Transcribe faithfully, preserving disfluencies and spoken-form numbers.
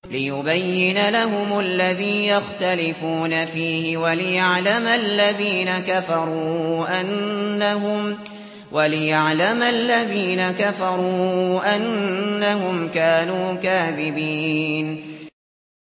لِيُبَيِّنَ لَهُمُ الَّذِي يَخْتَلِفُونَ فِيهِ وَلِيَعْلَمَ الَّذِينَ كَفَرُوا أَنَّهُمْ وَلِيَعْلَمَ الَّذِينَ كَفَرُوا أَنَّهُمْ كَانُوا كَاذِبِينَ